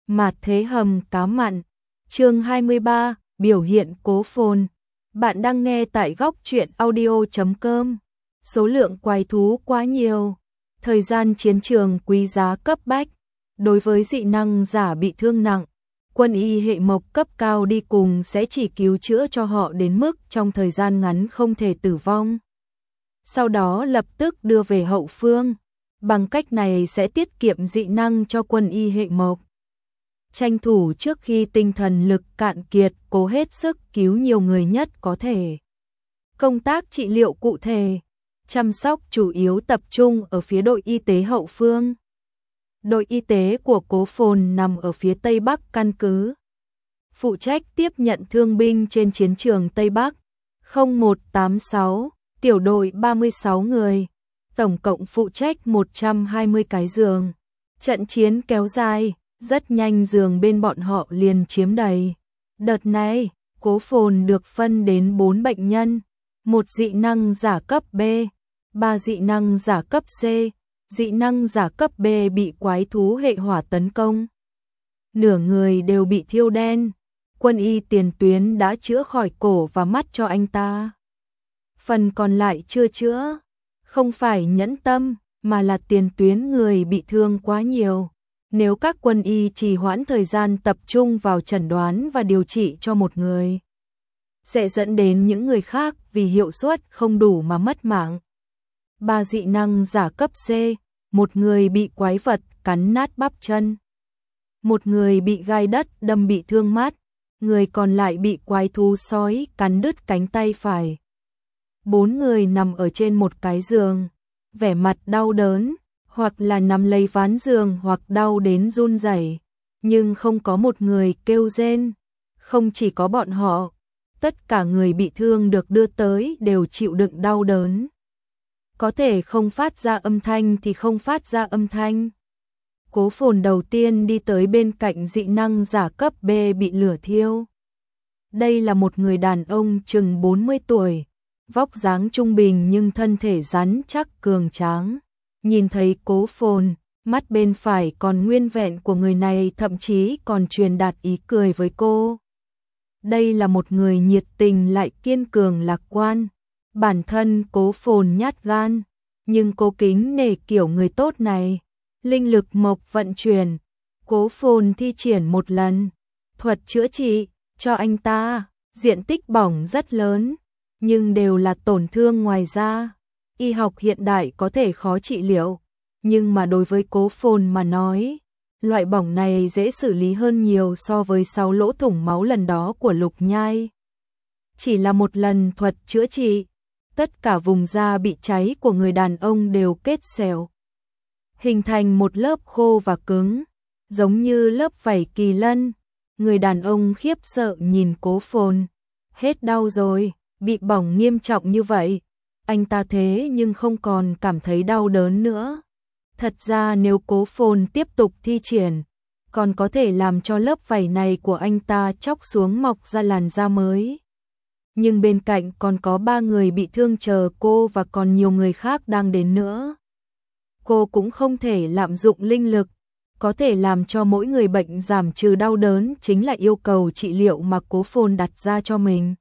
Mạt thế hầm cá mặn. Chương 23, biểu hiện Cố Phồn. Bạn đang nghe tại góc truyện audio.com. Số lượng quái thú quá nhiều. Thời gian chiến trường quý giá cấp bách. Đối với dị năng giả bị thương nặng, quân y hệ mộc cấp cao đi cùng sẽ chỉ cứu chữa cho họ đến mức trong thời gian ngắn không thể tử vong. Sau đó lập tức đưa về hậu phương. Bằng cách này sẽ tiết kiệm dị năng cho quân y hệ mộc. Tranh thủ trước khi tinh thần lực cạn kiệt, cố hết sức cứu nhiều người nhất có thể. Công tác trị liệu cụ thể, chăm sóc chủ yếu tập trung ở phía đội y tế hậu phương. Đội y tế của Cố Phồn nằm ở phía Tây Bắc căn cứ, phụ trách tiếp nhận thương binh trên chiến trường Tây Bắc. 0186, tiểu đội 36 người, tổng cộng phụ trách 120 cái giường. Trận chiến kéo dài, rất nhanh giường bên bọn họ liền chiếm đầy. Đợt này, Cố Phồn được phân đến 4 bệnh nhân, một dị năng giả cấp B, 3 dị năng giả cấp C, dị năng giả cấp B bị quái thú hệ hỏa tấn công. Nửa người đều bị thiêu đen, quân y tiền tuyến đã chữa khỏi cổ và mắt cho anh ta. Phần còn lại chưa chữa, không phải nhẫn tâm, mà là tiền tuyến người bị thương quá nhiều. Nếu các quân y trì hoãn thời gian tập trung vào chẩn đoán và điều trị cho một người, sẽ dẫn đến những người khác vì hiệu suất không đủ mà mất mạng. 3 dị năng giả cấp C, một người bị quái vật cắn nát bắp chân, một người bị gai đất đâm bị thương mắt, người còn lại bị quái thú sói cắn đứt cánh tay phải. 4 người nằm ở trên một cái giường, vẻ mặt đau đớn, hoặc là nằm lấy ván giường hoặc đau đến run rẩy, nhưng không có một người kêu rên. Không chỉ có bọn họ, tất cả người bị thương được đưa tới đều chịu đựng đau đớn. Có thể không phát ra âm thanh thì không phát ra âm thanh. Cố Phồn đầu tiên đi tới bên cạnh dị năng giả cấp B bị lửa thiêu. Đây là một người đàn ông chừng 40 tuổi, vóc dáng trung bình nhưng thân thể rắn chắc cường tráng. Nhìn thấy Cố Phồn, mắt bên phải còn nguyên vẹn của người này thậm chí còn truyền đạt ý cười với cô. Đây là một người nhiệt tình lại kiên cường lạc quan. Bản thân Cố Phồn nhát gan, nhưng cô kính nể kiểu người tốt này. Linh lực mộc vận chuyển, Cố Phồn thi triển một lần thuật chữa trị cho anh ta, diện tích bỏng rất lớn, nhưng đều là tổn thương ngoài da. Y học hiện đại có thể khó trị liệu, nhưng mà đối với Cố Phồn mà nói, loại bỏng này dễ xử lý hơn nhiều so với 6 lỗ thủng máu lần đó của Lục Nhai. Chỉ là một lần thuật chữa trị, tất cả vùng da bị cháy của người đàn ông đều kết sẹo, hình thành một lớp khô và cứng, giống như lớp vảy kỳ lân. Người đàn ông khiếp sợ nhìn Cố Phồn. Hết đau rồi, bị bỏng nghiêm trọng như vậy. Anh ta thế nhưng không còn cảm thấy đau đớn nữa. Thật ra nếu Cố Phồn tiếp tục thi triển, còn có thể làm cho lớp vảy này của anh ta chóc xuống mọc ra làn da mới. Nhưng bên cạnh còn có 3 người bị thương chờ cô và còn nhiều người khác đang đến nữa. Cô cũng không thể lạm dụng linh lực, có thể làm cho mỗi người bệnh giảm trừ đau đớn chính là yêu cầu trị liệu mà Cố Phồn đặt ra cho mình.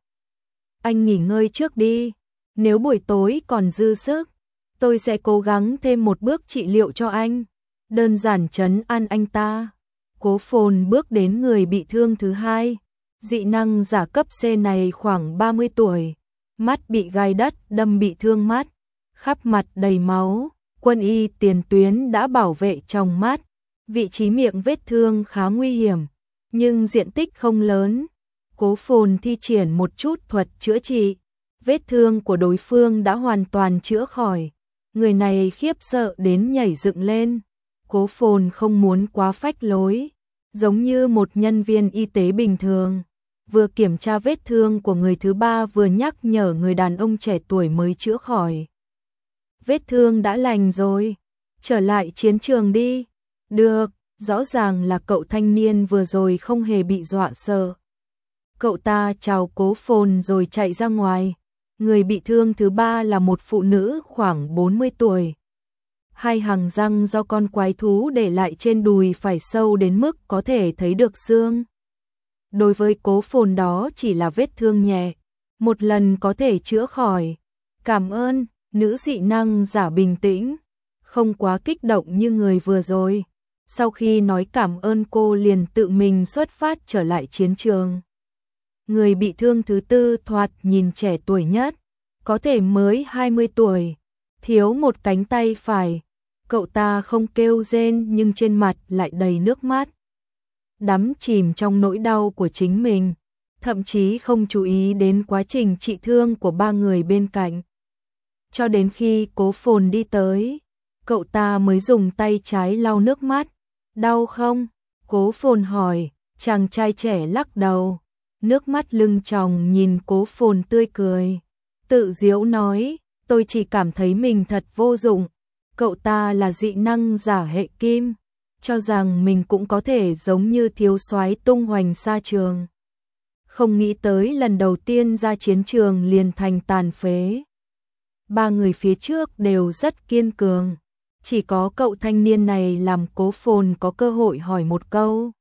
Anh nghỉ ngơi trước đi, nếu buổi tối còn dư sức, tôi sẽ cố gắng thêm một bước trị liệu cho anh. Đơn giản trấn an anh ta. Cố Phồn bước đến người bị thương thứ hai. Dị năng giả cấp C này khoảng 30 tuổi, mắt bị gai đất đâm bị thương mắt, khắp mặt đầy máu. Quân y tiền tuyến đã bảo vệ trong mắt. Vị trí miệng vết thương khá nguy hiểm, nhưng diện tích không lớn. Cố Phồn thi triển một chút thuật chữa trị, vết thương của đối phương đã hoàn toàn chữa khỏi. Người này khiếp sợ đến nhảy dựng lên. Cố Phồn không muốn quá phách lối, giống như một nhân viên y tế bình thường. Vừa kiểm tra vết thương của người thứ ba vừa nhắc nhở người đàn ông trẻ tuổi mới chữa khỏi. Vết thương đã lành rồi, trở lại chiến trường đi. Được, rõ ràng là cậu thanh niên vừa rồi không hề bị dọa sợ. Cậu ta chào Cố Phồn rồi chạy ra ngoài. Người bị thương thứ ba là một phụ nữ khoảng 40 tuổi. hai hàng răng do con quái thú để lại trên đùi phải sâu đến mức có thể thấy được xương. Đối với Cố Phồn đó chỉ là vết thương nhẹ, một lần có thể chữa khỏi. Cảm ơn, nữ dị năng giả bình tĩnh, không quá kích động như người vừa rồi. Sau khi nói cảm ơn cô liền tự mình xuất phát trở lại chiến trường. Người bị thương thứ tư thoạt nhìn trẻ tuổi nhất, có thể mới 20 tuổi, thiếu một cánh tay phải. Cậu ta không kêu rên nhưng trên mặt lại đầy nước mắt. Đắm chìm trong nỗi đau của chính mình, thậm chí không chú ý đến quá trình trị thương của ba người bên cạnh. Cho đến khi Cố Phồn đi tới, cậu ta mới dùng tay trái lau nước mắt. Đau không? Cố Phồn hỏi, chàng trai trẻ lắc đầu. Nước mắt lưng tròng nhìn Cố Phồn tươi cười. Tự giễu nói, tôi chỉ cảm thấy mình thật vô dụng. Cậu ta là dị năng giả hệ kim, cho rằng mình cũng có thể giống như thiếu soái tung hoành xa trường. Không nghĩ tới lần đầu tiên ra chiến trường liền thành tàn phế. Ba người phía trước đều rất kiên cường, chỉ có cậu thanh niên này làm Cố Phồn có cơ hội hỏi một câu.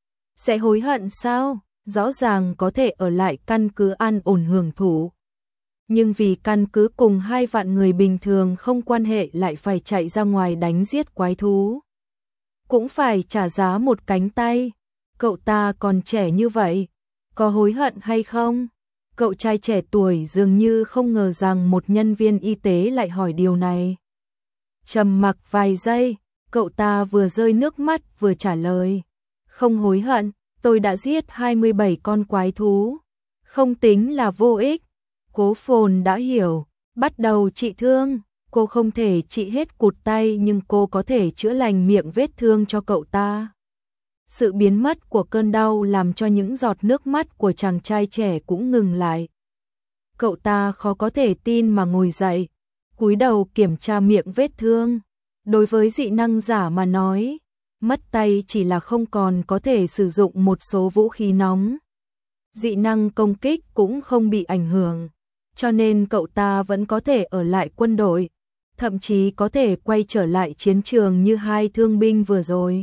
Sẽ hối hận sao? Rõ ràng có thể ở lại căn cứ an ổn hưởng thụ. Nhưng vì căn cứ cùng 2 vạn người bình thường không quan hệ lại phải chạy ra ngoài đánh giết quái thú. Cũng phải trả giá một cánh tay. Cậu ta còn trẻ như vậy, có hối hận hay không? Cậu trai trẻ tuổi dường như không ngờ rằng một nhân viên y tế lại hỏi điều này. Trầm mặc vài giây, cậu ta vừa rơi nước mắt vừa trả lời. Không hối hận, tôi đã giết 27 con quái thú. Không tính là vô ích. Cố Phồn đã hiểu, bắt đầu trị thương. Cô không thể trị hết cụt tay nhưng cô có thể chữa lành miệng vết thương cho cậu ta. Sự biến mất của cơn đau làm cho những giọt nước mắt của chàng trai trẻ cũng ngừng lại. Cậu ta khó có thể tin mà ngồi dậy, cúi đầu kiểm tra miệng vết thương. Đối với dị năng giả mà nói, mất tay chỉ là không còn có thể sử dụng một số vũ khí nóng. Dị năng công kích cũng không bị ảnh hưởng, cho nên cậu ta vẫn có thể ở lại quân đội, thậm chí có thể quay trở lại chiến trường như 2 thương binh vừa rồi.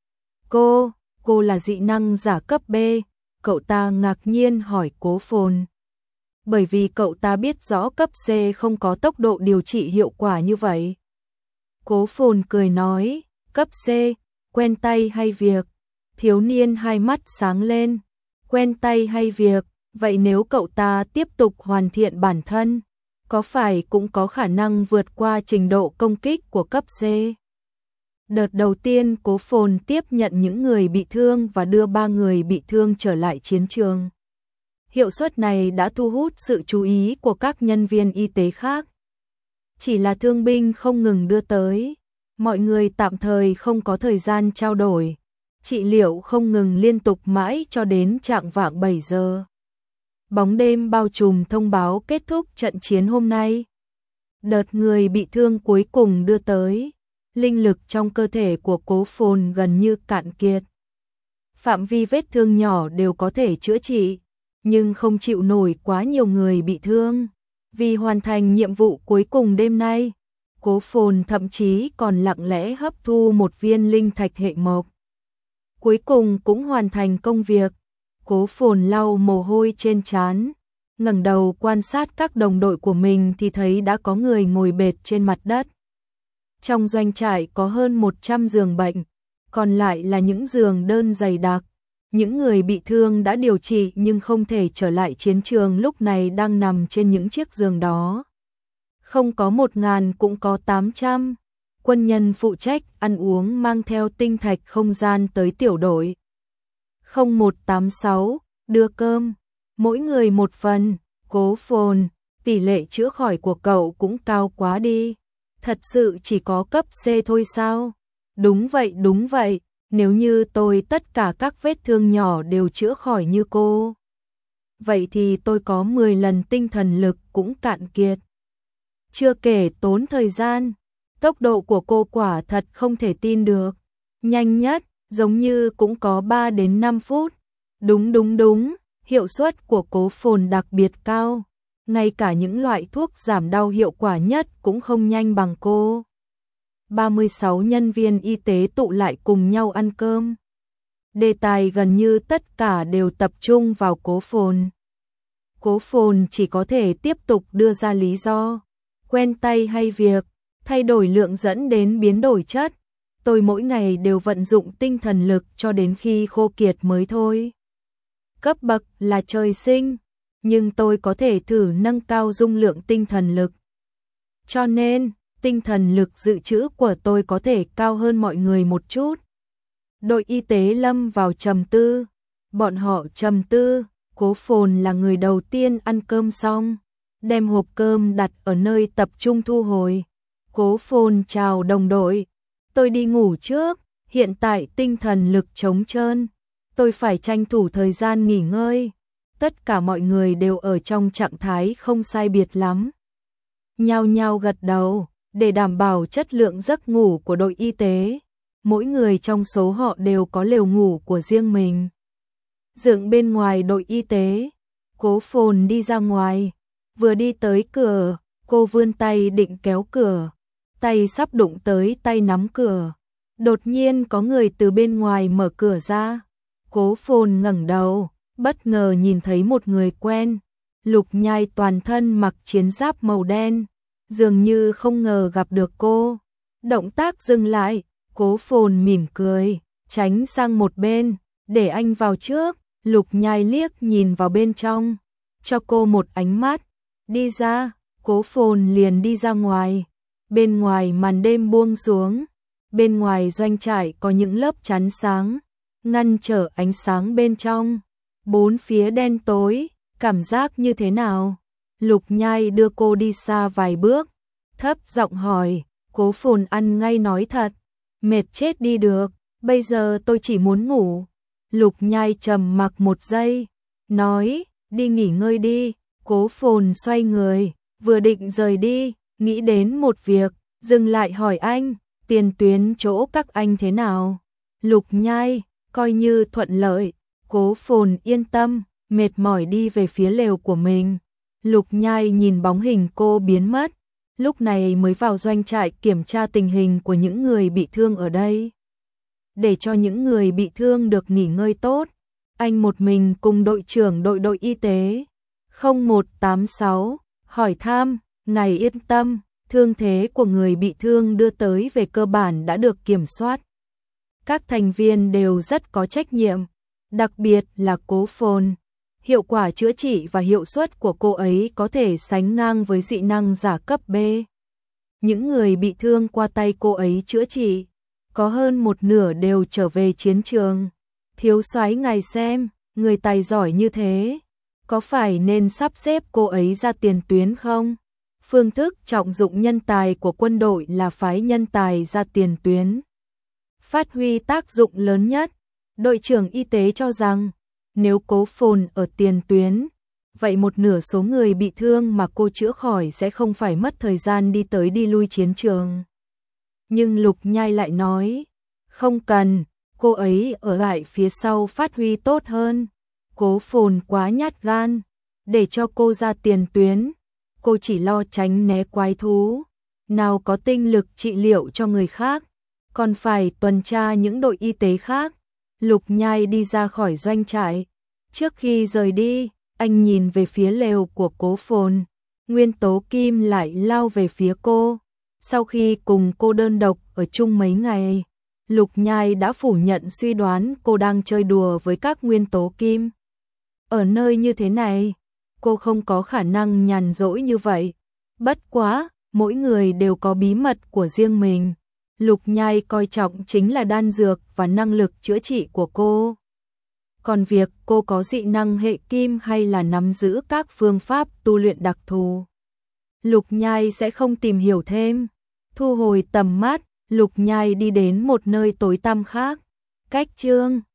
Cô là dị năng giả cấp B, cậu ta ngạc nhiên hỏi Cố Phồn. Bởi vì cậu ta biết rõ cấp C không có tốc độ điều trị hiệu quả như vậy. Cố Phồn cười nói, cấp C, quen tay hay việc? Thiếu niên hai mắt sáng lên, quen tay hay việc? Vậy nếu cậu ta tiếp tục hoàn thiện bản thân, có phải cũng có khả năng vượt qua trình độ công kích của cấp C? Đợt đầu tiên Cố Phồn tiếp nhận những người bị thương và đưa 3 người bị thương trở lại chiến trường. Hiệu suất này đã thu hút sự chú ý của các nhân viên y tế khác. Chỉ là thương binh không ngừng đưa tới, mọi người tạm thời không có thời gian trao đổi. Trị liệu không ngừng liên tục mãi cho đến chạng vạng 7 giờ. Bóng đêm bao trùm thông báo kết thúc trận chiến hôm nay. Đợt người bị thương cuối cùng đưa tới, linh lực trong cơ thể của Cố Phồn gần như cạn kiệt. Phạm vi vết thương nhỏ đều có thể chữa trị, nhưng không chịu nổi quá nhiều người bị thương. Vì hoàn thành nhiệm vụ cuối cùng đêm nay, Cố Phồn thậm chí còn lặng lẽ hấp thu một viên linh thạch hệ mộc. Cuối cùng cũng hoàn thành công việc. Cố Phồn lau mồ hôi trên trán, ngẩng đầu quan sát các đồng đội của mình thì thấy đã có người ngồi bệt trên mặt đất. Trong doanh trại có hơn 100 giường bệnh, còn lại là những giường đơn dày đặc. Những người bị thương đã điều trị nhưng không thể trở lại chiến trường lúc này đang nằm trên những chiếc giường đó. Không có 1.000 cũng có 800. Quân nhân phụ trách ăn uống mang theo tinh thạch không gian tới tiểu đội. 0186, đưa cơm, mỗi người một phần. Cố Phồn, tỷ lệ chữa khỏi của cậu cũng cao quá đi. Thật sự chỉ có cấp C thôi sao? Đúng vậy, nếu như tôi tất cả các vết thương nhỏ đều chữa khỏi như cô. Vậy thì tôi có 10 lần tinh thần lực cũng cạn kiệt. Chưa kể tốn thời gian, tốc độ của cô quả thật không thể tin được. Nhanh nhất, giống như cũng có 3 đến 5 phút. Đúng, hiệu suất của Cố Phồn đặc biệt cao. Ngay cả những loại thuốc giảm đau hiệu quả nhất cũng không nhanh bằng cô. 36 nhân viên y tế tụ lại cùng nhau ăn cơm. Đề tài gần như tất cả đều tập trung vào Cố Phồn. Cố Phồn chỉ có thể tiếp tục đưa ra lý do, quen tay hay việc, thay đổi lượng dẫn đến biến đổi chất. Tôi mỗi ngày đều vận dụng tinh thần lực cho đến khi khô kiệt mới thôi. Cấp bậc là trời sinh, nhưng tôi có thể thử nâng cao dung lượng tinh thần lực. Cho nên, tinh thần lực dự trữ của tôi có thể cao hơn mọi người một chút. Đội y tế lâm vào trầm tư. Bọn họ trầm tư, Cố Phồn là người đầu tiên ăn cơm xong, đem hộp cơm đặt ở nơi tập trung thu hồi. Cố Phồn chào đồng đội, tôi đi ngủ trước, hiện tại tinh thần lực trống trơn, tôi phải tranh thủ thời gian nghỉ ngơi. Tất cả mọi người đều ở trong trạng thái không sai biệt lắm. Nhao nhao gật đầu, để đảm bảo chất lượng giấc ngủ của đội y tế. Mỗi người trong số họ đều có lều ngủ của riêng mình. Dựng bên ngoài đội y tế, Cố Phồn đi ra ngoài, vừa đi tới cửa, cô vươn tay định kéo cửa, tay sắp đụng tới tay nắm cửa. Đột nhiên có người từ bên ngoài mở cửa ra. Cố Phồn ngẩng đầu, bất ngờ nhìn thấy một người quen. Lục Nhai toàn thân mặc chiến giáp màu đen, dường như không ngờ gặp được cô. Động tác dừng lại, Cố Phồn mỉm cười, tránh sang một bên, để anh vào trước. Lục Nhai liếc nhìn vào bên trong, cho cô một ánh mắt, đi ra. Cố Phồn liền đi ra ngoài. Bên ngoài màn đêm buông xuống, bên ngoài doanh trại có những lớp chắn sáng, ngăn trở ánh sáng bên trong. Bốn phía đen tối, cảm giác như thế nào? Lục Nhai đưa cô đi xa vài bước, thấp giọng hỏi. Cố Phồn ăn ngay nói thật, mệt chết đi được, bây giờ tôi chỉ muốn ngủ. Lục Nhai trầm mặc một giây, nói, đi nghỉ ngơi đi. Cố Phồn xoay người, vừa định rời đi, nghĩ đến một việc, dừng lại hỏi anh, tiền tuyến chỗ các anh thế nào? Lục Nhai, coi như thuận lợi. Cố Phồn yên tâm, mệt mỏi đi về phía lều của mình. Lục Nhai nhìn bóng hình cô biến mất, lúc này mới vào doanh trại kiểm tra tình hình của những người bị thương ở đây. Để cho những người bị thương được nghỉ ngơi tốt, anh một mình cùng đội trưởng đội y tế 0186 hỏi thăm, ngài yên tâm, thương thế của người bị thương đưa tới về cơ bản đã được kiểm soát. Các thành viên đều rất có trách nhiệm, đặc biệt là Cố Phồn. Hiệu quả chữa trị và hiệu suất của cô ấy có thể sánh ngang với dị năng giả cấp B. Những người bị thương qua tay cô ấy chữa trị, có hơn một nửa đều trở về chiến trường. Thiếu soái ngài xem, người tài giỏi như thế, có phải nên sắp xếp cô ấy ra tiền tuyến không? Phương thức trọng dụng nhân tài của quân đội là phái nhân tài ra tiền tuyến, phát huy tác dụng lớn nhất. Đội trưởng y tế cho rằng, nếu Cố Phồn ở tiền tuyến, vậy một nửa số người bị thương mà cô chữa khỏi sẽ không phải mất thời gian đi tới đi lui chiến trường. Nhưng Lục Nhai lại nói, không cần, cô ấy ở lại phía sau phát huy tốt hơn. Cố Phồn quá nhát gan, để cho cô ra tiền tuyến, cô chỉ lo tránh né quái thú, nào có tinh lực trị liệu cho người khác, còn phải tuần tra những đội y tế khác. Lục Nhai đi ra khỏi doanh trại. Trước khi rời đi, anh nhìn về phía lều của Cố Phồn. Nguyên Tố Kim lại lao về phía cô. Sau khi cùng cô đơn độc ở chung mấy ngày, Lục Nhai đã phủ nhận suy đoán cô đang chơi đùa với các Nguyên Tố Kim. Ở nơi như thế này, cô không có khả năng nhàn rỗi như vậy. Bất quá, mỗi người đều có bí mật của riêng mình. Lục Nhai coi trọng chính là đan dược và năng lực chữa trị của cô. Còn việc cô có dị năng hệ kim hay là nắm giữ các phương pháp tu luyện đặc thù, Lục Nhai sẽ không tìm hiểu thêm. Thu hồi tầm mắt, Lục Nhai đi đến một nơi tối tăm khác. Cách chương